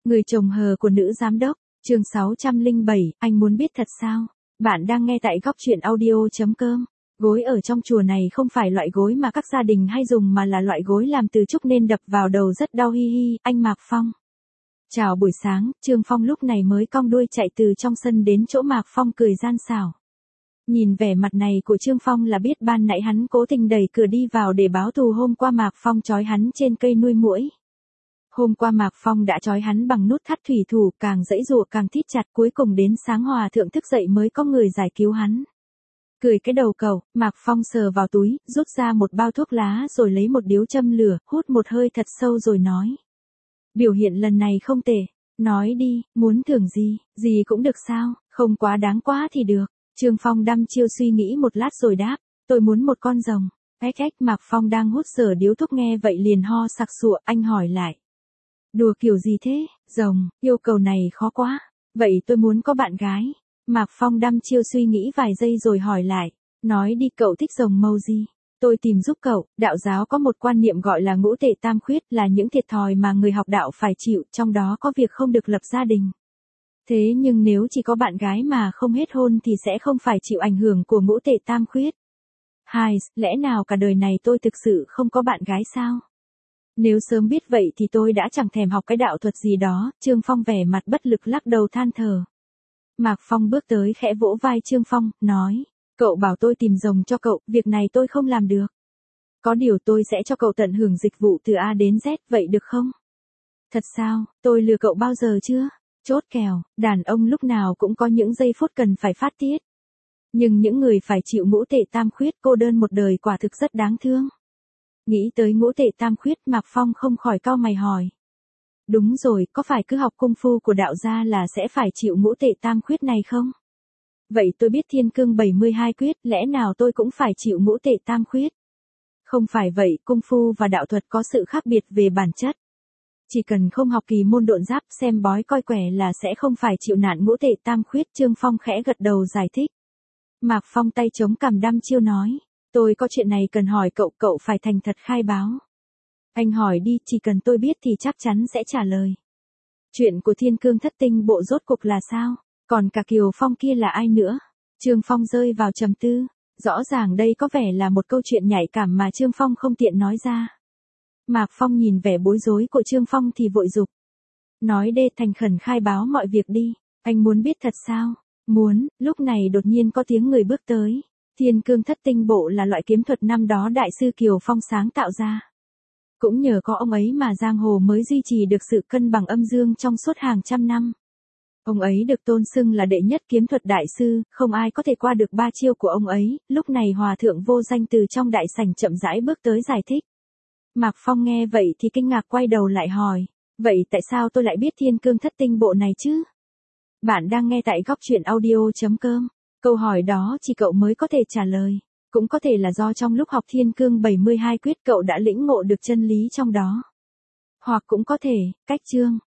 Người chồng hờ của nữ giám đốc, chương 607, anh muốn biết thật sao? Bạn đang nghe tại góc chuyện audio.com. Gối ở trong chùa này không phải loại gối mà các gia đình hay dùng mà là loại gối làm từ trúc nên đập vào đầu rất đau hi hi, anh Mạc Phong. Chào buổi sáng, Trương Phong lúc này mới cong đuôi chạy từ trong sân đến chỗ Mạc Phong cười gian xảo. Nhìn vẻ mặt này của Trương Phong là biết ban nãy hắn cố tình đẩy cửa đi vào để báo thù hôm qua Mạc Phong trói hắn trên cây nuôi muỗi. Hôm qua Mạc Phong đã trói hắn bằng nút thắt thủy thủ, càng giãy giụa càng thít chặt, cuối cùng đến sáng hòa thượng thức dậy mới có người giải cứu hắn. Cười cái đầu cẩu, Mạc Phong sờ vào túi, rút ra một bao thuốc lá rồi lấy một điếu châm lửa, hút một hơi thật sâu rồi nói. Biểu hiện lần này không tệ, nói đi, muốn thưởng gì cũng được sao, không quá đáng quá thì được. Trương Phong đăm chiêu suy nghĩ một lát rồi đáp, tôi muốn một con rồng. Ếch Mạc Phong đang hút dở điếu thuốc nghe vậy liền ho sặc sụa, anh hỏi lại. Đùa kiểu gì thế, rồng, yêu cầu này khó quá. Vậy tôi muốn có bạn gái. Mạc Phong đăm chiêu suy nghĩ vài giây rồi hỏi lại. Nói đi, cậu thích rồng màu gì? Tôi tìm giúp cậu. Đạo giáo có một quan niệm gọi là ngũ tệ tam khuyết, là những thiệt thòi mà người học đạo phải chịu, trong đó có việc không được lập gia đình. Thế nhưng nếu chỉ có bạn gái mà không hết hôn thì sẽ không phải chịu ảnh hưởng của ngũ tệ tam khuyết. Hai, lẽ nào cả đời này tôi thực sự không có bạn gái sao? Nếu sớm biết vậy thì tôi đã chẳng thèm học cái đạo thuật gì đó. Trương Phong vẻ mặt bất lực lắc đầu than thở. Mạc Phong bước tới khẽ vỗ vai Trương Phong, nói. Cậu bảo tôi tìm rồng cho cậu, việc này tôi không làm được. Có điều tôi sẽ cho cậu tận hưởng dịch vụ từ A đến Z, vậy được không? Thật sao, tôi lừa cậu bao giờ chưa? Chốt kèo, đàn ông lúc nào cũng có những giây phút cần phải phát tiết. Nhưng những người phải chịu ngũ tệ tam khuyết cô đơn một đời quả thực rất đáng thương. Nghĩ tới ngũ tệ tam khuyết, Mạc Phong không khỏi cau mày hỏi. Đúng rồi, có phải cứ học công phu của đạo gia là sẽ phải chịu ngũ tệ tam khuyết này không? Vậy tôi biết thiên cương 72 quyết, lẽ nào tôi cũng phải chịu ngũ tệ tam khuyết? Không phải vậy, công phu và đạo thuật có sự khác biệt về bản chất. Chỉ cần không học kỳ môn độn giáp, xem bói coi quẻ là sẽ không phải chịu nạn ngũ tệ tam khuyết. Trương Phong khẽ gật đầu giải thích. Mạc Phong tay chống cằm đăm chiêu nói. Tôi có chuyện này cần hỏi cậu, cậu phải thành thật khai báo. Anh hỏi đi, chỉ cần tôi biết thì chắc chắn sẽ trả lời. Chuyện của thiên cương thất tinh bộ rốt cục là sao? Còn cả Kiều Phong kia là ai nữa? Trương Phong rơi vào trầm tư. Rõ ràng đây có vẻ là một câu chuyện nhạy cảm mà Trương Phong không tiện nói ra. Mạc Phong nhìn vẻ bối rối của Trương Phong thì vội giục. Nói đê, thành khẩn khai báo mọi việc đi. Anh muốn biết thật sao? Muốn. Lúc này đột nhiên có tiếng người bước tới. Thiên cương thất tinh bộ là loại kiếm thuật năm đó đại sư Kiều Phong sáng tạo ra. Cũng nhờ có ông ấy mà giang hồ mới duy trì được sự cân bằng âm dương trong suốt hàng trăm năm. Ông ấy được tôn xưng là đệ nhất kiếm thuật đại sư, không ai có thể qua được ba chiêu của ông ấy. Lúc này hòa thượng vô danh từ trong đại sảnh chậm rãi bước tới giải thích. Mạc Phong nghe vậy thì kinh ngạc quay đầu lại hỏi. Vậy tại sao tôi lại biết thiên cương thất tinh bộ này chứ? Bạn đang nghe tại góc chuyện audio.com. Câu hỏi đó chỉ cậu mới có thể trả lời. Cũng có thể là do trong lúc học thiên cương 72 quyết cậu đã lĩnh ngộ được chân lý trong đó. Hoặc cũng có thể, cách chương.